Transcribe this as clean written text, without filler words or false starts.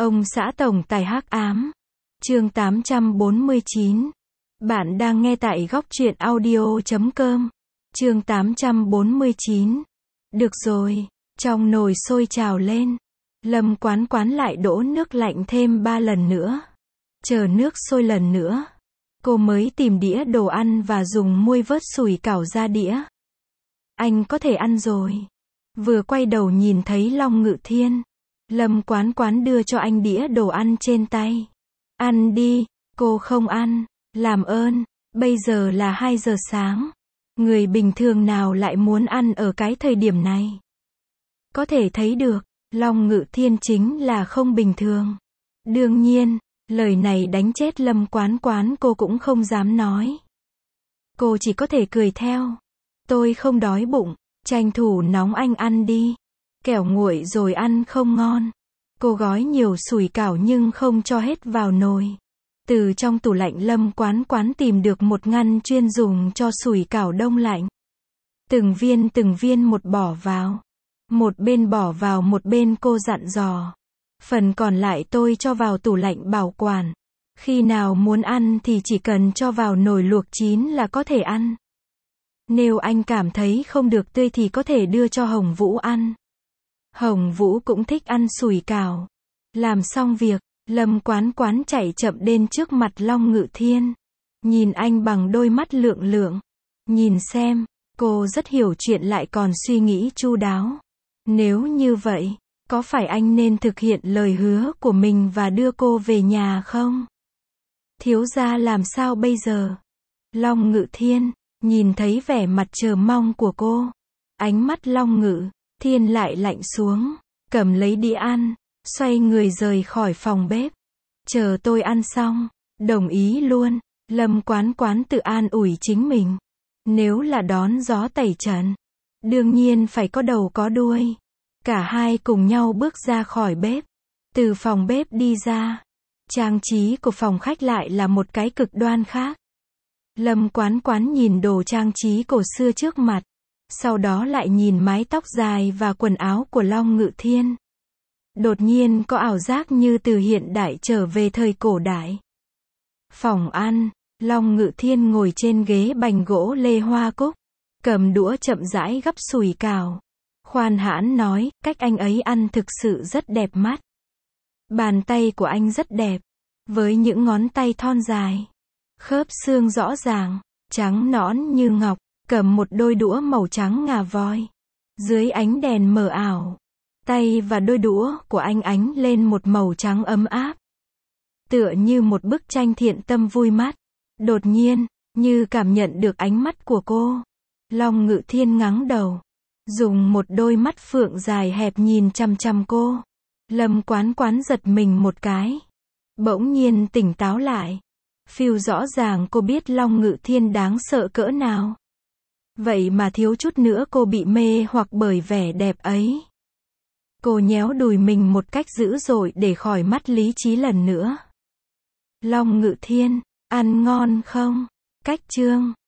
Ông xã tổng tài hắc ám. Chương 849. Bạn đang nghe tại góc truyện audio.com. Chương 849. Được rồi, trong nồi sôi trào lên. Lâm Quán Quán lại đổ nước lạnh thêm 3 lần nữa. Chờ nước sôi lần nữa, cô mới tìm đĩa đồ ăn và dùng muôi vớt sủi cảo ra đĩa. Anh có thể ăn rồi. Vừa quay đầu nhìn thấy Long Ngự Thiên, Lâm Quán Quán đưa cho anh đĩa đồ ăn trên tay. Ăn đi. Cô không ăn. Làm ơn, bây giờ là 2 giờ sáng. Người bình thường nào lại muốn ăn ở cái thời điểm này? Có thể thấy được, Long Ngự Thiên chính là không bình thường. Đương nhiên, lời này đánh chết Lâm Quán Quán cô cũng không dám nói. Cô chỉ có thể cười theo. Tôi không đói bụng, tranh thủ nóng anh ăn đi. Kẻo nguội rồi ăn không ngon. Cô gói nhiều sủi cảo nhưng không cho hết vào nồi. Từ trong tủ lạnh Lâm Quán Quán tìm được một ngăn chuyên dùng cho sủi cảo đông lạnh. Từng viên một bỏ vào. Một bên bỏ vào một bên cô dặn dò. Phần còn lại tôi cho vào tủ lạnh bảo quản. Khi nào muốn ăn thì chỉ cần cho vào nồi luộc chín là có thể ăn. Nếu anh cảm thấy không được tươi thì có thể đưa cho Hồng Vũ ăn. Hồng Vũ cũng thích ăn sủi cảo. Làm xong việc, Lâm Quán Quán chạy chậm đến trước mặt Long Ngự Thiên. Nhìn anh bằng đôi mắt lượng lượng. Nhìn xem, cô rất hiểu chuyện lại còn suy nghĩ chu đáo. Nếu như vậy, có phải anh nên thực hiện lời hứa của mình và đưa cô về nhà không? Thiếu gia làm sao bây giờ? Long Ngự Thiên nhìn thấy vẻ mặt chờ mong của cô. Ánh mắt Long Ngự Thiên lại lạnh xuống, cầm lấy đĩa ăn, xoay người rời khỏi phòng bếp. Chờ tôi ăn xong, đồng ý luôn. Lâm Quán Quán tự an ủi chính mình. Nếu là đón gió tẩy trần, đương nhiên phải có đầu có đuôi. Cả hai cùng nhau bước ra khỏi bếp. Từ phòng bếp đi ra, trang trí của phòng khách lại là một cái cực đoan khác. Lâm Quán Quán nhìn đồ trang trí cổ xưa trước mặt, sau đó lại nhìn mái tóc dài và quần áo của Long Ngự Thiên. Đột nhiên có ảo giác như từ hiện đại trở về thời cổ đại. Phòng ăn, Long Ngự Thiên ngồi trên ghế bành gỗ lê hoa cúc, cầm đũa chậm rãi gắp sủi cảo. Khoan hãn nói, cách anh ấy ăn thực sự rất đẹp mắt. Bàn tay của anh rất đẹp, với những ngón tay thon dài, khớp xương rõ ràng, trắng nõn như ngọc, cầm một đôi đũa màu trắng ngà voi. Dưới ánh đèn mờ ảo, tay và đôi đũa của anh ánh lên một màu trắng ấm áp. Tựa như một bức tranh thiện tâm vui mắt. Đột nhiên, như cảm nhận được ánh mắt của cô, Long Ngự Thiên ngẩng đầu, dùng một đôi mắt phượng dài hẹp nhìn chằm chằm cô. Lâm Quán Quán giật mình một cái, bỗng nhiên tỉnh táo lại. Phiêu rõ ràng cô biết Long Ngự Thiên đáng sợ cỡ nào. Vậy mà thiếu chút nữa cô bị mê hoặc bởi vẻ đẹp ấy. Cô nhéo đùi mình một cách dữ dội để khỏi mắt lý trí lần nữa. Long Ngự Thiên, ăn ngon không? Cách chương